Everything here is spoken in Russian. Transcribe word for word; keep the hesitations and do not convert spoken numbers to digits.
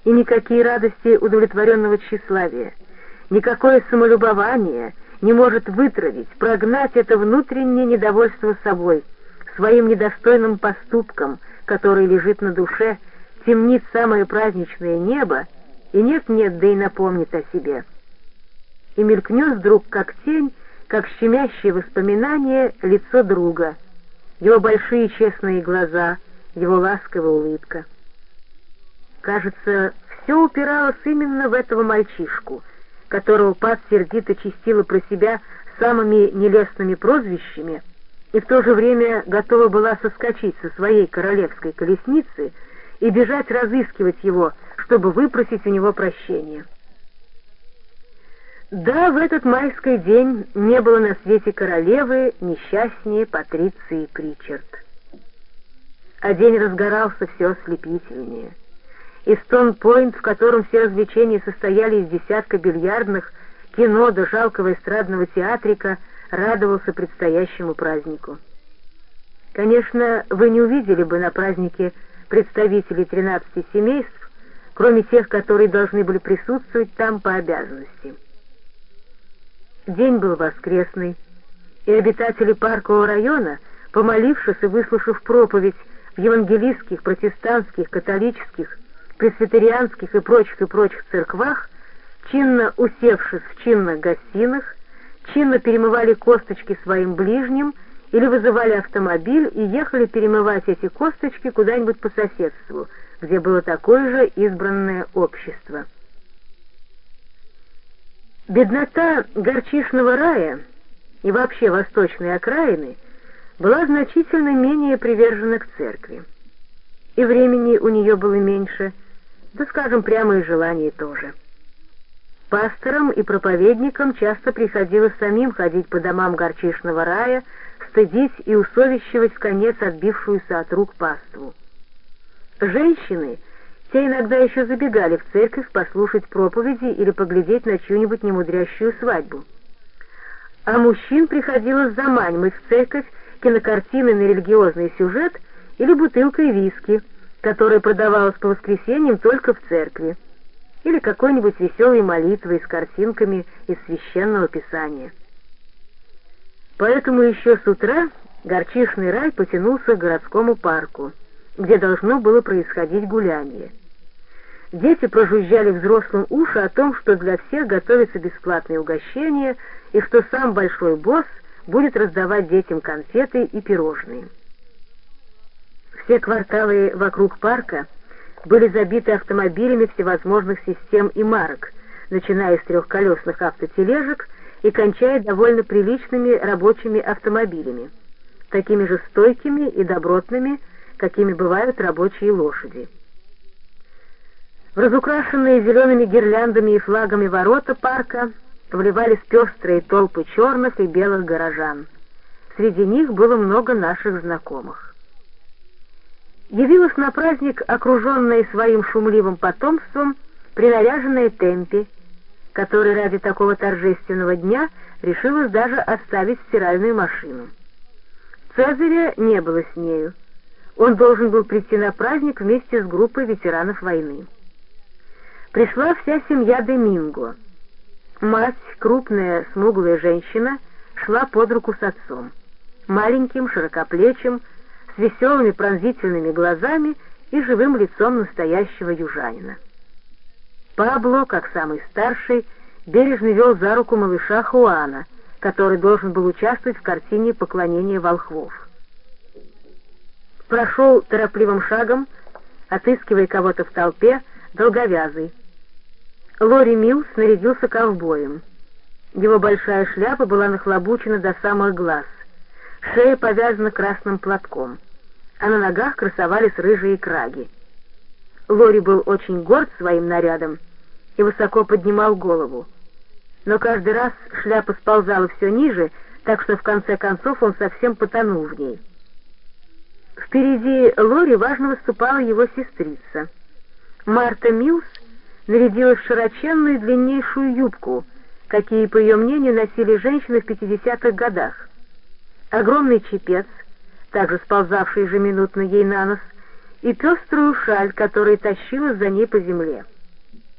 И никакие радости удовлетворенного тщеславия, никакое самолюбование не может вытравить, прогнать это внутреннее недовольство собой, своим недостойным поступком, который лежит на душе, темнит самое праздничное небо, и нет-нет, да и напомнит о себе. И мелькнет вдруг, как тень, как щемящее воспоминание, лицо друга, его большие честные глаза, его ласковая улыбка. Кажется, все упиралось именно в этого мальчишку, которого Пат сердито чистила про себя самыми нелестными прозвищами и в то же время готова была соскочить со своей королевской колесницы и бежать разыскивать его, чтобы выпросить у него прощения. Да, в этот майский день не было на свете королевы несчастнее Патриции Причард. А день разгорался все ослепительнее. И Стоун-Пойнт, в котором все развлечения состояли из десятка бильярдных, кино до жалкого эстрадного театрика, радовался предстоящему празднику. Конечно, вы не увидели бы на празднике представителей тринадцати семейств, кроме тех, которые должны были присутствовать там по обязанности. День был воскресный, и обитатели паркового района, помолившись и выслушав проповедь в евангелистских, протестантских, католических, пресвитерианских и прочих и прочих церквах, чинно усевшись в чинных гостиных, чинно перемывали косточки своим ближним или вызывали автомобиль и ехали перемывать эти косточки куда-нибудь по соседству, где было такое же избранное общество. Беднота горчишного рая и вообще восточной окраины была значительно менее привержена к церкви. И времени у нее было меньше, да, скажем прямо, и желаний тоже. Пасторам и проповедникам часто приходилось самим ходить по домам горчишного рая, стыдить и усовещивать в конец отбившуюся от рук паству. Женщины, те иногда еще забегали в церковь послушать проповеди или поглядеть на чью-нибудь немудрящую свадьбу. А мужчин приходилось заманивать в церковь кинокартины на религиозный сюжет или бутылкой виски, которая продавалась по воскресеньям только в церкви, или какой-нибудь веселой молитвой с картинками из священного писания. Поэтому еще с утра горчишный рай потянулся к городскому парку, где должно было происходить гуляние. Дети прожужжали взрослым уши о том, что для всех готовится бесплатное угощение и что сам большой босс будет раздавать детям конфеты и пирожные. Все кварталы вокруг парка были забиты автомобилями всевозможных систем и марок, начиная с трехколесных автотележек и кончая довольно приличными рабочими автомобилями, такими же стойкими и добротными, какими бывают рабочие лошади. В разукрашенные зелеными гирляндами и флагами ворота парка вливались пестрые толпы черных и белых горожан. Среди них было много наших знакомых. Явилась на праздник, окруженная своим шумливым потомством, принаряженная Темпи, которая ради такого торжественного дня решилась даже оставить стиральную машину. Цезаря не было с нею. Он должен был прийти на праздник вместе с группой ветеранов войны. Пришла вся семья Доминго. Мать, крупная, смуглая женщина, шла под руку с отцом, маленьким, широкоплечим, с веселыми пронзительными глазами и живым лицом настоящего южанина. Пабло, как самый старший, бережно вел за руку малыша Хуана, который должен был участвовать в картине «Поклонение волхвов». Прошел торопливым шагом, отыскивая кого-то в толпе, долговязый. Лори Милс нарядился ковбоем. Его большая шляпа была нахлобучена до самых глаз, шея повязана красным платком, а на ногах красовались рыжие краги. Лори был очень горд своим нарядом и высоко поднимал голову, но каждый раз шляпа сползала все ниже, так что в конце концов он совсем потонул в ней. Впереди Лори важно выступала его сестрица. Марта Милс нарядилась в широченную длиннейшую юбку, какие, по ее мнению, носили женщины в пятидесятых годах, огромный чепец, также сползавший ежеминутно ей на нос, и пеструю шаль, которая тащилась за ней по земле.